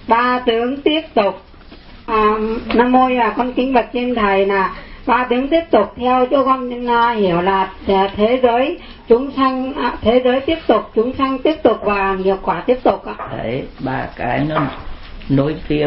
ba tướng tiếp tục. Nam mô con kính bạch trên thầy là ba tướng tiếp tục theo cho con hiểu là thế giới chúng sanh, thế giới tiếp tục, chúng sanh tiếp tục và nghiệp quả tiếp tục ạ. Đấy, ba cái nó nối tiếp.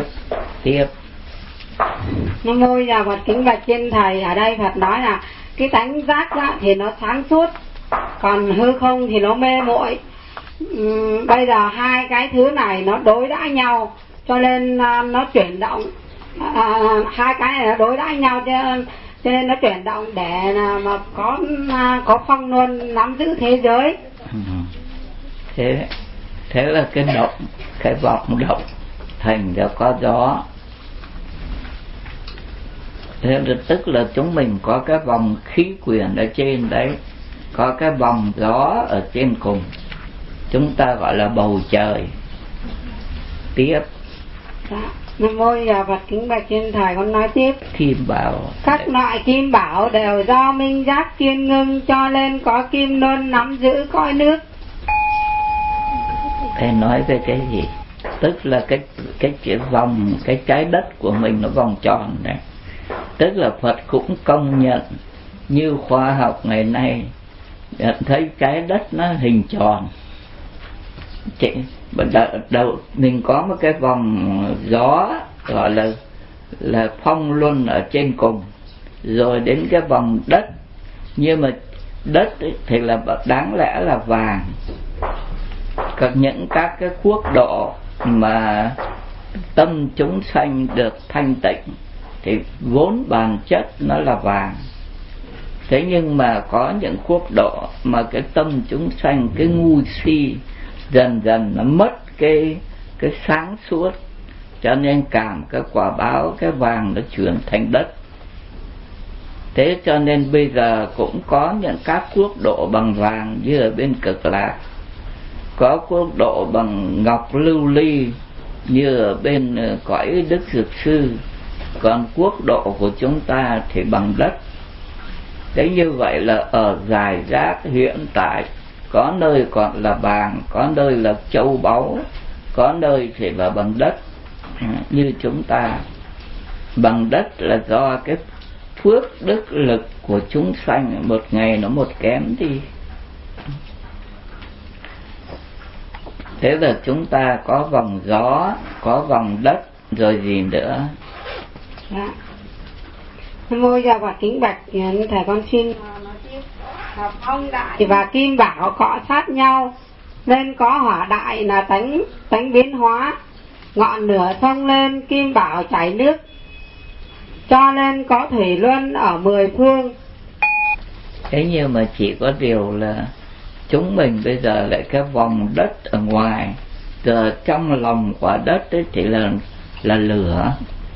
Nam mô Phật kính bạch trên thầy, ở đây Phật nói là cái tánh giác thì nó sáng suốt, còn hư không thì nó mê muội. Bây giờ hai cái thứ này nó đối đãi nhau, cho nên nó chuyển động. Hai cái này nó đối đãi nhau cho nên nó chuyển động để mà có phong luân nắm giữ thế giới. Thế là cái động, cái vọng động thành ra có gió. Thế là tức là chúng mình có cái vòng khí quyển ở trên đấy, có cái vòng gió ở trên cùng, chúng ta gọi là bầu trời. Tiếp. Nam mô Phật kính bạch trên thầy, con nói tiếp. Kim bảo. Các loại kim bảo đều do minh giác kiên ngưng, cho nên có kim luân nắm giữ cõi nước. Thầy nói về cái gì? Tức là cái vòng, cái trái đất của mình nó vòng tròn này. Tức là Phật cũng công nhận, như khoa học ngày nay nhận thấy trái đất nó hình tròn. Đầu mình có một cái vòng gió gọi là phong luân ở trên cùng, rồi đến cái vòng đất, nhưng mà đất thì là đáng lẽ là vàng. Còn những các cái quốc độ mà tâm chúng sanh được thanh tịnh thì vốn bản chất nó là vàng. Thế nhưng mà có những quốc độ mà cái tâm chúng sanh, cái ngu si dần dần nó mất cái sáng suốt, cho nên cảm cái quả báo cái vàng nó chuyển thành đất. Thế cho nên bây giờ cũng có những các quốc độ bằng vàng như ở bên Cực Lạc, có quốc độ bằng ngọc lưu ly như ở bên cõi Đức Dược Sư, còn quốc độ của chúng ta thì bằng đất. Thế như vậy là ở giải rác hiện tại, có nơi còn là vàng, có nơi là châu báu, có nơi thì là bằng đất. Như chúng ta bằng đất là do cái phước đức lực của chúng sanh một ngày nó một kém đi. Thế là chúng ta có vòng gió, có vòng đất, rồi gì nữa? Dạ. Nam mô Phật kính bạch thầy, con xin nói tiếp. Phong đại và kim bảo cọ sát nhau, nên có hỏa đại là tánh biến hóa. Ngọn lửa xông lên, kim bảo chảy nước, cho nên có thủy luân ở 10 phương. Thế nhưng mà chỉ có điều là chúng mình bây giờ lại cái vòng đất ở ngoài, giờ trong lòng quả đất ấy thì là lửa.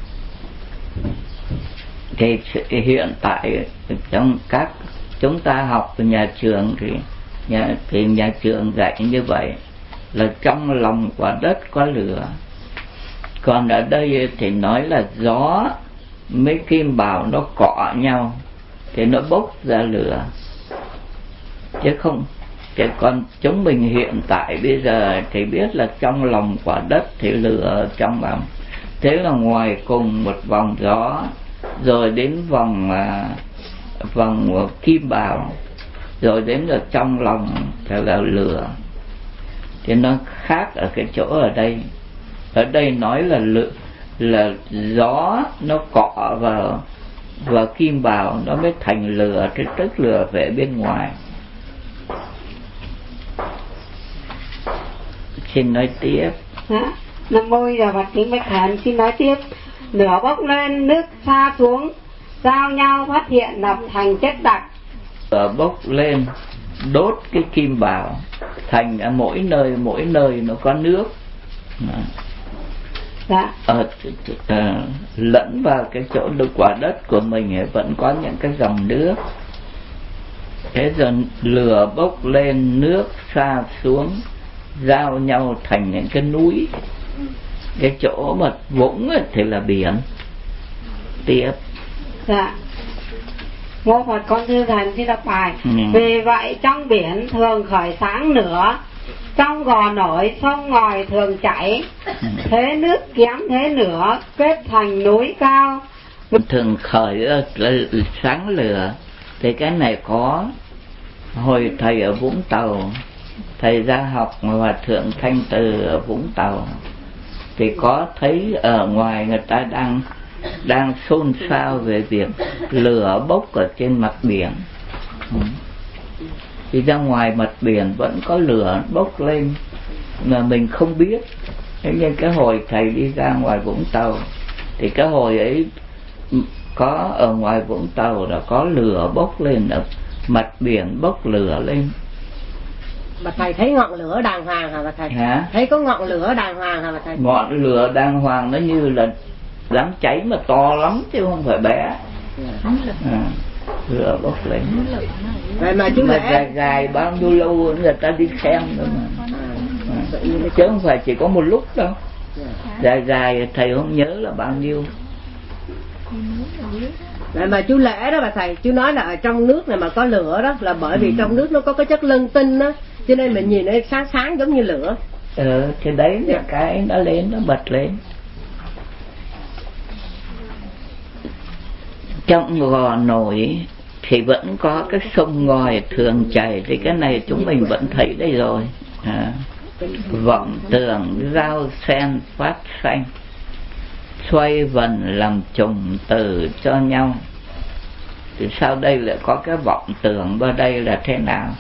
Thì hiện tại trong các chúng ta học ở nhà trường thì nhà trường dạy như vậy là trong lòng quả đất có lửa. Còn ở đây thì nói là gió mấy kim bảo nó cọ nhau thì nó bốc ra lửa, chứ không. Chứ còn chúng mình hiện tại bây giờ thì biết là trong lòng quả đất thì lửa trong vòng. Thế là ngoài cùng một vòng gió, rồi đến vòng kim bảo, rồi đến ở trong lòng thì là lửa. Thì nó khác ở cái chỗ ở đây. Ở đây nói là gió nó cọ vào kim bảo nó mới thành lửa, tức lửa về bên ngoài. Xin nói tiếp. Nam mô Phật kính bạch thầy, xin nói tiếp. Lửa bốc lên, nước xa xuống, giao nhau phát hiện lập thành chất đặc. Lửa bốc lên đốt cái kim bảo, thành ở mỗi nơi nó có nước. Dạ. Lẫn vào cái chỗ quả đất của mình vẫn có những cái dòng nước. Thế rồi lửa bốc lên, nước xa xuống, giao nhau thành những cái núi. Cái chỗ mà vũng thì là biển. Tiếp. Dạ. Mô Phật con thưa thầy xin đọc bài. Vì vậy trong biển thường khởi sáng lửa, Trong gò nổi sông ngòi thường chảy, thế nước kém thế nữa, kết thành núi cao. Thường khởi sáng lửa, thì cái này có. Hồi thầy ở Vũng Tàu, thầy ra học Hòa Thượng Thanh Từ ở Vũng Tàu, thì có thấy ở ngoài người ta đang xôn xao về việc lửa bốc ở trên mặt biển. Thì ra ngoài mặt biển vẫn có lửa bốc lên mà mình không biết. Thế nên cái hồi thầy đi ra ngoài Vũng Tàu, thì cái hồi ấy có ở ngoài Vũng Tàu là có lửa bốc lên, ở mặt biển bốc lửa lên. Mà thầy thấy ngọn lửa đàng hoàng hả bà thầy? Hả? Thấy có ngọn lửa đàng hoàng hả bà thầy? Ngọn lửa đàng hoàng nó như là đám cháy mà to lắm chứ không phải bé. Lửa bốc lên. Vậy mà chú lẽ dài bao nhiêu lâu người ta đi xem nữa mà. Chứ không phải chỉ có một lúc đâu. Dài thầy không nhớ là bao nhiêu. Vậy mà chú lễ đó bà thầy, chú nói là ở trong nước này mà có lửa đó là bởi vì trong nước nó có cái chất lân tinh đó, cho nên mình nhìn nó sáng sáng giống như lửa. Thì đấy là cái nó lên, nó bật lên. Trong gò nổi thì vẫn có cái sông ngòi thường chảy, thì cái này chúng mình vẫn thấy đây rồi. Vọng tường rau sen phát xanh, xoay vần làm trùng từ cho nhau. Thì sau đây lại có cái vọng tưởng vào đây là thế nào?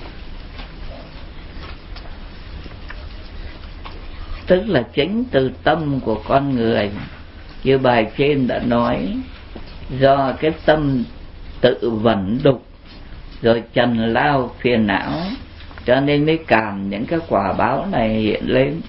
Tức là chính từ tâm của con người, như bài trên đã nói, do cái tâm tự vẩn đục rồi trần lao phiền não, cho nên mới cảm những cái quả báo này hiện lên.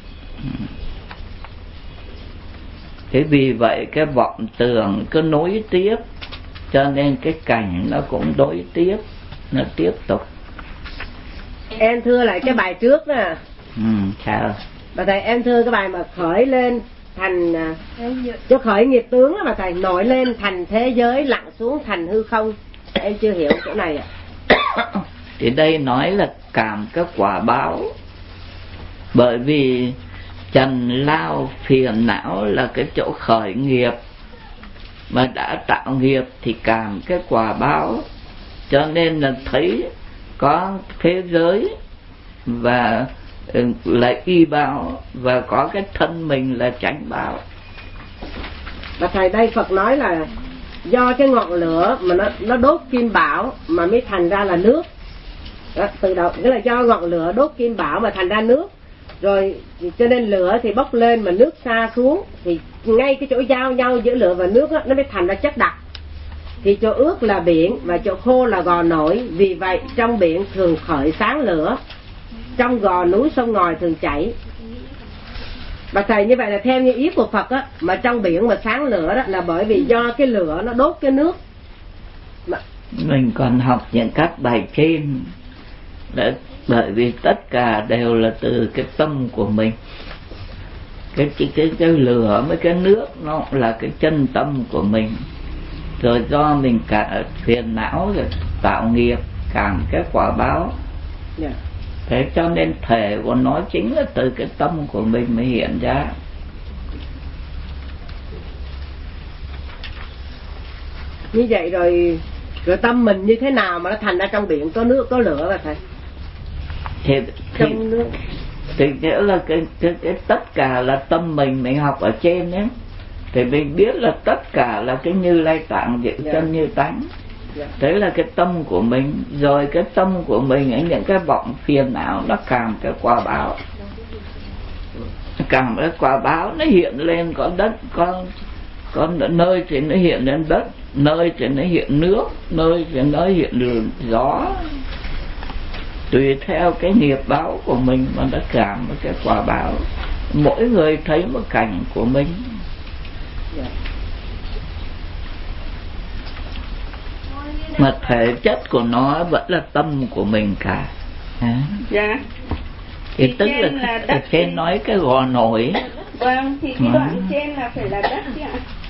Thế vì vậy cái vọng tưởng cứ nối tiếp, cho nên cái cảnh nó cũng đối tiếp, nó tiếp tục. Em thưa lại cái bài trước đó. Sao? Bà thầy, em thưa cái bài mà khởi lên thành cho khởi nghiệp tướng đó bà thầy, nổi lên thành thế giới, lặn xuống thành hư không. Em chưa hiểu chỗ này ạ. Thì đây nói là cảm các quả báo. Bởi vì trần lao phiền não là cái chỗ khởi nghiệp, mà đã tạo nghiệp thì cảm cái quả báo, cho nên là thấy có thế giới và là y báo, và có cái thân mình là chánh báo. Và thầy, đây Phật nói là do cái ngọn lửa mà nó đốt kim bảo mà mới thành ra là nước đó, từ đầu nghĩa là do ngọn lửa đốt kim bảo mà thành ra nước, rồi cho nên lửa thì bốc lên mà nước xa xuống, thì ngay cái chỗ giao nhau giữa lửa và nước đó, nó mới thành ra chất đặc. Thì chỗ ướt là biển và chỗ khô là gò nổi, vì vậy trong biển thường khởi sáng lửa, trong gò núi sông ngòi thường chảy. Bà thầy, như vậy là theo như ý của Phật á, mà trong biển mà sáng lửa đó là bởi vì do cái lửa nó đốt cái nước. Mình còn học những các bài trên để, bởi vì tất cả đều là từ cái tâm của mình. Cái lửa với cái nước nó là cái chân tâm của mình. Rồi do mình cả phiền não rồi tạo nghiệp, cảm cái quả báo. Thế cho nên thể của nó chính là từ cái tâm của mình mới hiện ra. Như vậy rồi tâm mình như thế nào mà nó thành ra trong biển có nước có lửa vậy thầy? Trong nước thì nghĩa là cái tất cả là tâm mình học ở trên ấy, thì mình biết là tất cả là cái Như Lai Tạng Diệu Chân Như Tánh. Đấy là cái tâm của mình. Rồi cái tâm của mình ấy, những cái vọng phiền não nó cảm cái quả báo, cảm cái quả báo nó hiện lên. Có đất, có nơi thì nó hiện lên đất, nơi thì nó hiện nước, nơi thì nó hiện gió, tùy theo cái nghiệp báo của mình mà nó cảm cái quả báo. Mỗi người thấy một cảnh của mình. Mà thể chất của nó vẫn là tâm của mình cả. Dạ. Thì tức là trên nói cái gò nổi. Vâng, thì cái đoạn trên là phải là đất chứ ạ.